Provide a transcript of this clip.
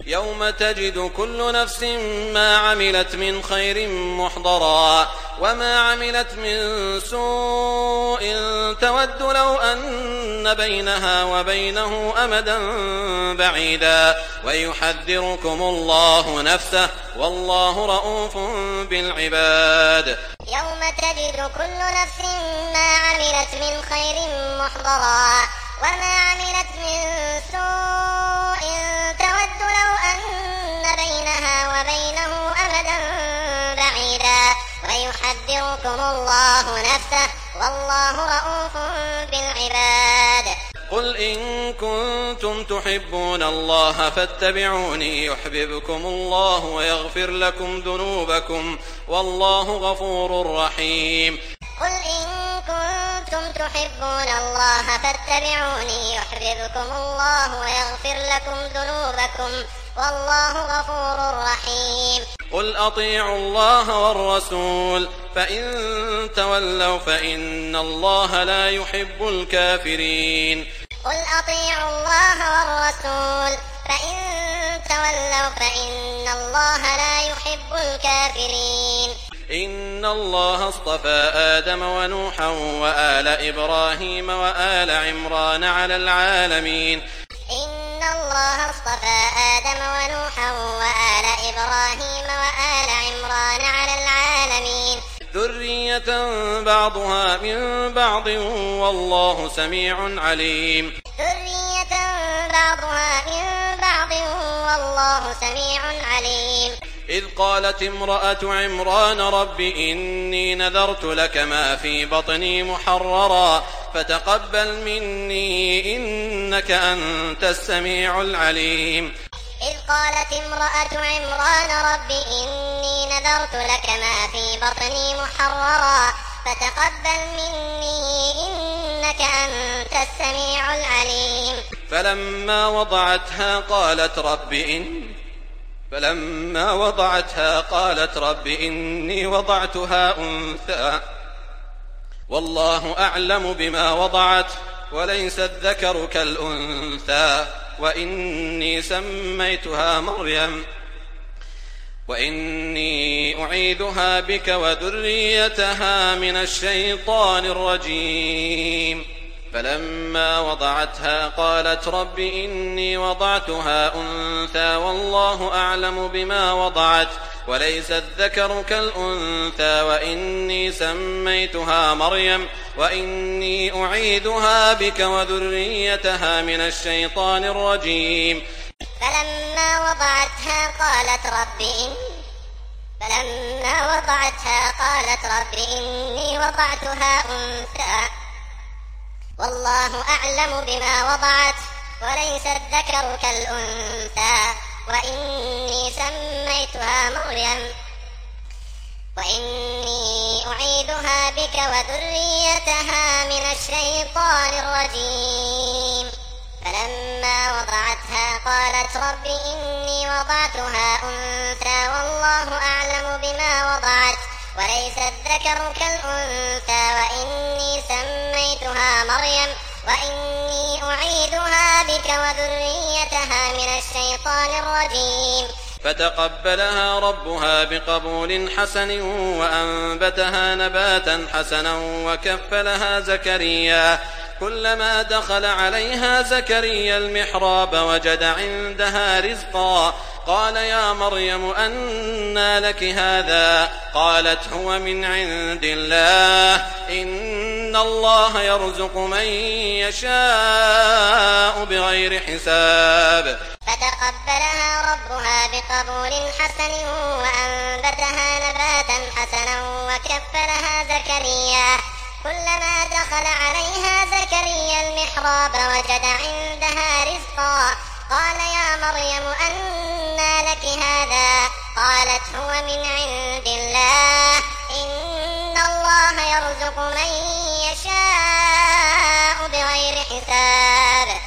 يوم تجد كل نفس ما عملت من خير محضرا وما عملت من سوء تود لو أن بينها وبينه أمدا بعيدا ويحذركم الله نفسه والله رءوف بالعباد. يوم تجد كل نفس ما عملت من خير محضرا وما عملت من سوء تود لو أن بينها وبينه أمدا بعيدا ويحذركم الله نفسه والله رءوف بالعباد. قل إن كنتم تحبون الله فاتبعوني يحببكم الله ويغفر لكم ذنوبكم والله غفور رحيم. قل إن كنتم تحبون الله فاتبعوني يحببكم الله ويغفر لكم ذنوبكم والله غفور رحيم. قل أطيعوا الله والرسول فإن تولوا فإن الله لا يحب الكافرين. قل أطيعوا الله والرسول فإن تولوا فإن الله لا يحب الكافرين. إن الله اصطفى آدم ونوحا وآل إبراهيم وآل عمران على العالمين. إن الله اصطفى آدم ونوحا وآل إبراهيم وآل عمران على العالمين ذرية بعضها من بعض والله سميع عليم. ذرية بعضها من بعض والله سميع عليم. إذ قالت امرأة عمران رب إني نذرت لك ما في بطني محررا فتقبل مني إنك أنت السميع العليم. إذ قالت امرأة عمران رب إني نذرت لك ما في بطني محررا فتقبل مني إنك أنت السميع العليم. فلما وضعتها قالت رب إني وضعتها أنثى والله أعلم بما وضعت وليس الذكر كالأنثى وإني سميتها مريم وإني أعيذها بك وذريتها من الشيطان الرجيم. فلما وضعتها قالت رب إني وضعتها أنثى والله أعلم بما وضعت وليس الذكر كالأنثى وإني سميتها مريم وإني أعيذها بك وذريتها من الشيطان الرجيم. فلما وضعتها قالت رب إني وضعتها أنثى والله أعلم بما وضعت وليس الذكر كالأنثى وإني سميتها مريم وإني أعيذها بك وذريتها من الشيطان الرجيم. فلما وضعتها قالت رب إني وضعتها أنثى والله أعلم بما وضعت وليس الذكر كالأنثى وإني سميتها مريم وإني أعيذها بك وذريتها من الشيطان الرجيم. فتقبلها ربها بقبول حسن وأنبتها نباتا حسنا وكفلها زكريا. كلما دخل عليها زكريا المحراب وجد عندها رزقا قال يا مريم أنى لك هذا قالت هو من عند الله إن الله يرزق من يشاء بغير حساب. فتقبلها ربها بقبول حسن وأنبتها نباتا حسنا وكفلها زكريا. كلما دخل عليها زكريا المحراب وجد عندها رزقا قال يا مريم أنى لك هذا قالت هو من عند الله إن الله يرزق من يشاء بغير حساب.